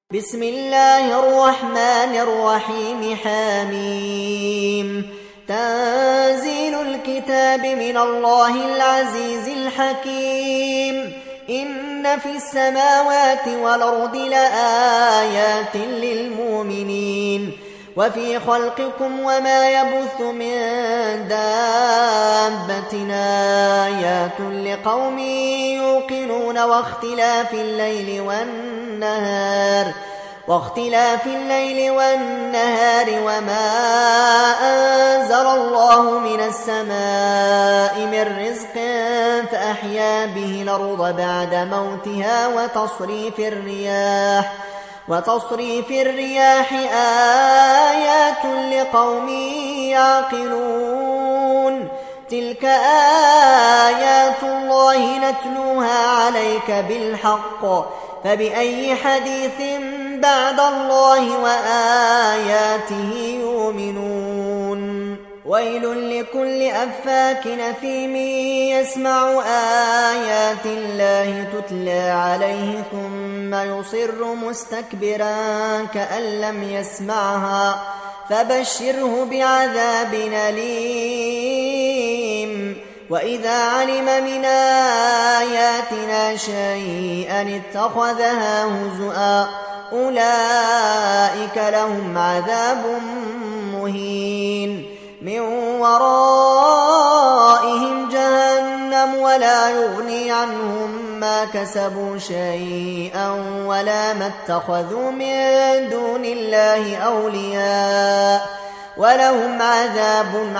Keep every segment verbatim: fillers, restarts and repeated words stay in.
بسم الله الرحمن الرحيم. حميم. تنزيل الكتاب من الله العزيز الحكيم. إن في السماوات والأرض لآيات للمؤمنين وفي خلقكم وما يبث من دابة آيات لقوم يوقنون واختلاف الليل والنهار واختلاف الليل والنهار وما أنزل الله من السماء من رزق فأحيا به الأرض بعد موتها وتصريف الرياح وتصريف الرياح آيات لقوم يعقلون. تلك آيات الله نتلوها عليك بالحق فبأي حديث بعد الله وآياته يؤمنون. ويل لكل أفاك أثيم يسمع آيات الله تتلى عليه ثم يصر مستكبرا كأن لم يسمعها فبشره بعذاب أليم. وإذا علم من آياتنا شيئا اتخذها هزؤا أولئك لهم عذاب مهين من ورائهم جهنم ولا يغني عنهم ما كسبوا شيئا ولا ما اتخذوا من دون الله أولياء ولهم عذاب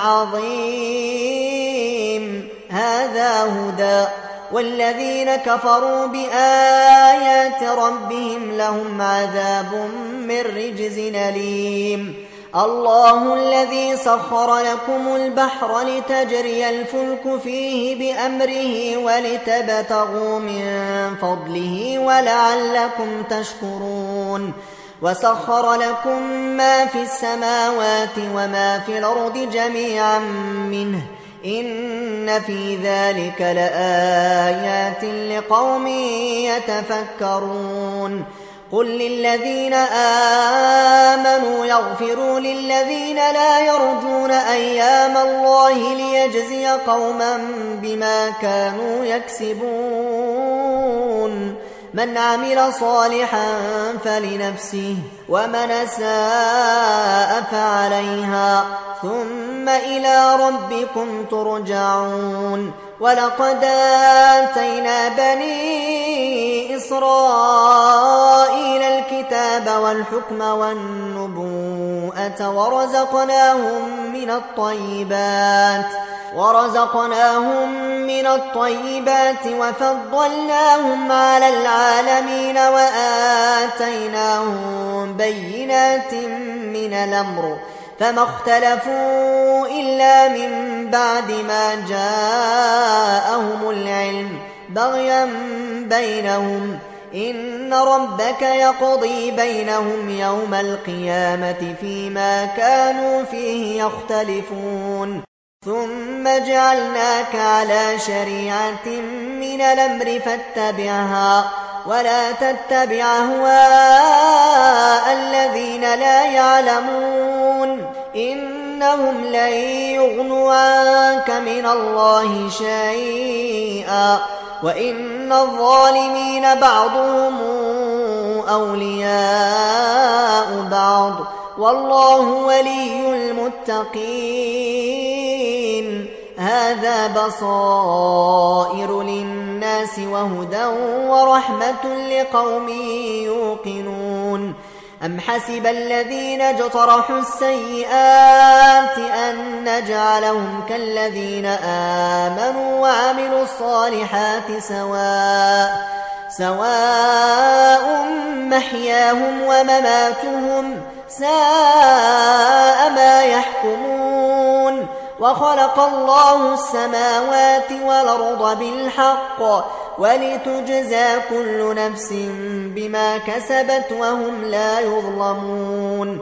عظيم. هذا هدى والذين كفروا بآيات ربهم لهم عذاب من رجز أليم. الله الذي سخر لكم البحر لتجري الفلك فيه بأمره ولتبتغوا من فضله ولعلكم تشكرون. وسخر لكم ما في السماوات وما في الأرض جميعا منه إن في ذلك لآيات لقوم يتفكرون. قل للذين آمنوا يغفروا للذين لا يرجون أيام الله ليجزي قوما بما كانوا يكسبون. من عمل صالحا فلنفسه ومن أساء فعليها ثم إلى ربكم ترجعون. ولقد آتينا بني إسرائيل الكتاب والحكم والنبوءة ورزقناهم من الطيبات ورزقناهم من الطيبات وفضلناهم على العالمين وآتيناهم بينات من الأمر فما اختلفوا إلا من بعد ما جاءهم العلم بغيا بينهم. إن ربك يقضي بينهم يوم القيامة فيما كانوا فيه يختلفون. ثم جعلناك على شريعة من الأمر فاتبعها ولا تتبع أهواء الذين لا يعلمون إنهم لن يغنوا عنك من الله شيئا وإن الظالمين بعضهم أولياء بعض والله ولي المتقين. هذا بصائر للناس وهدى ورحمة لقوم يوقنون. أم حسب الذين اجترحوا السيئات أن نجعلهم كالذين آمنوا وعملوا الصالحات سواء سواء محياهم ومماتهم ساء ما يحكمون. وخلق الله السماوات والأرض بالحق ولتجزى كل نفس بما كسبت وهم لا يظلمون.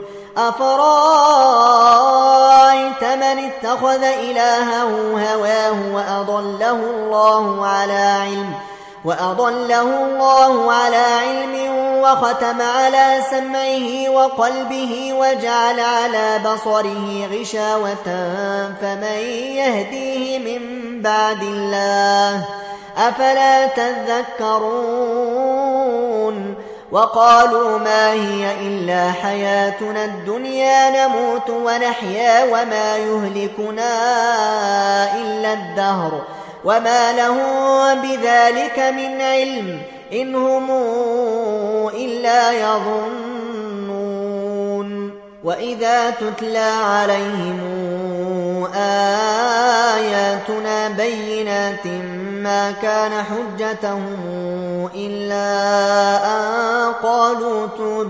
أفرأيت من اتخذ إلهه هواه وأضله الله على علم وأضله الله على علم وختم على سمعه وقلبه وجعل على بصره غشاوة فمن يهديه من بعد الله أفلا تذكرون وقالوا ما هي إلا حياتنا الدنيا نموت ونحيا وما يهلكنا إلا الدهر وما لهم بذلك من علم إن هم إلا يظنون وإذا تتلى عليهم آياتنا بينات ما كان حجتهم إلا أن قالوا ائتوا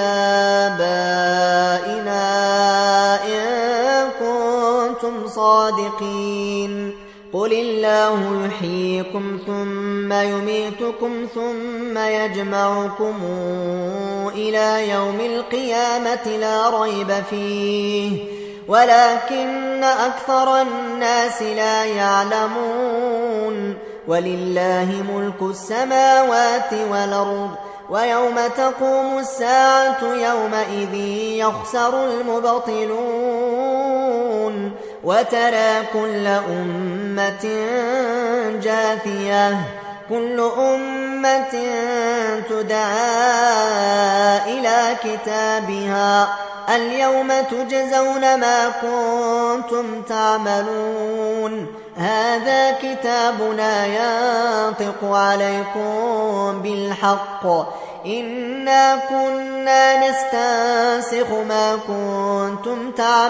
بآبائنا إن كنتم صادقين قل الله يحييكم ثم يميتكم ثم يجمعكم إلى يوم القيامة لا ريب فيه ولكن أكثر الناس لا يعلمون ولله ملك السماوات والأرض ويوم تقوم الساعة يومئذ يخسر المبطلون وترى كل أمة جاثية كل أمة تدعى إلى كتابها اليوم تجزون ما كنتم تعملون هذا كتابنا ينطق عليكم بالحق إنا كنا نستنسخ ما كنتم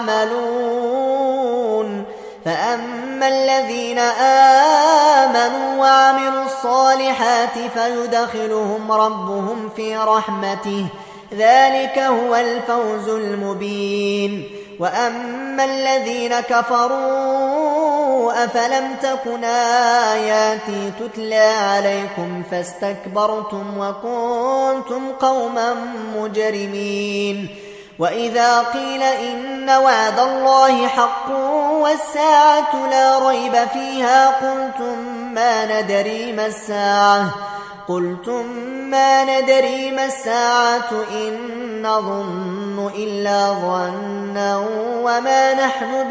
تعملون فأما الذين آمنوا وعملوا الصالحات فيدخلهم ربهم في رحمته ذلك هو الفوز المبين وأما الذين كفروا أفلم تكن آياتي تتلى عليكم فاستكبرتم وكنتم قوما مجرمين وإذا قيل إن وعد الله حق والساعة لا ريب فيها قلتم ما ندري ما الساعة قلتم ما ندري ما الساعة إن نظن إلا ظنا وما نحن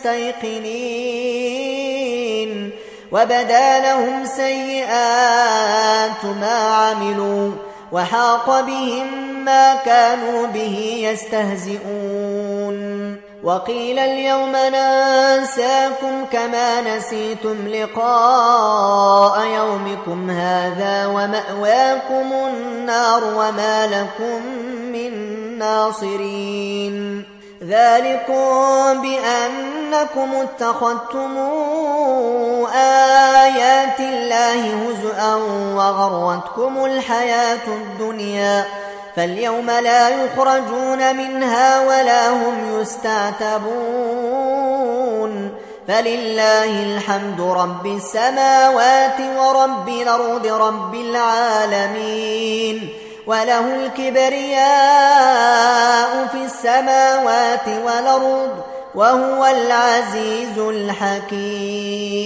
بمستيقنين وبدا لهم سيئات ما عملوا وحاق بهم ما كانوا به يستهزئون وقيل اليوم ننساكم كما نسيتم لقاء يومكم هذا ومأواكم النار وما لكم من ناصرين ذلكم بأنكم اتخذتم آيات الله هزءا وغرتكم الحياة الدنيا فاليوم لا يخرجون منها ولا هم يستعتبون فلله الحمد رب السماوات ورب الأرض رب العالمين وله الكبرياء في السماوات والأرض وهو العزيز الحكيم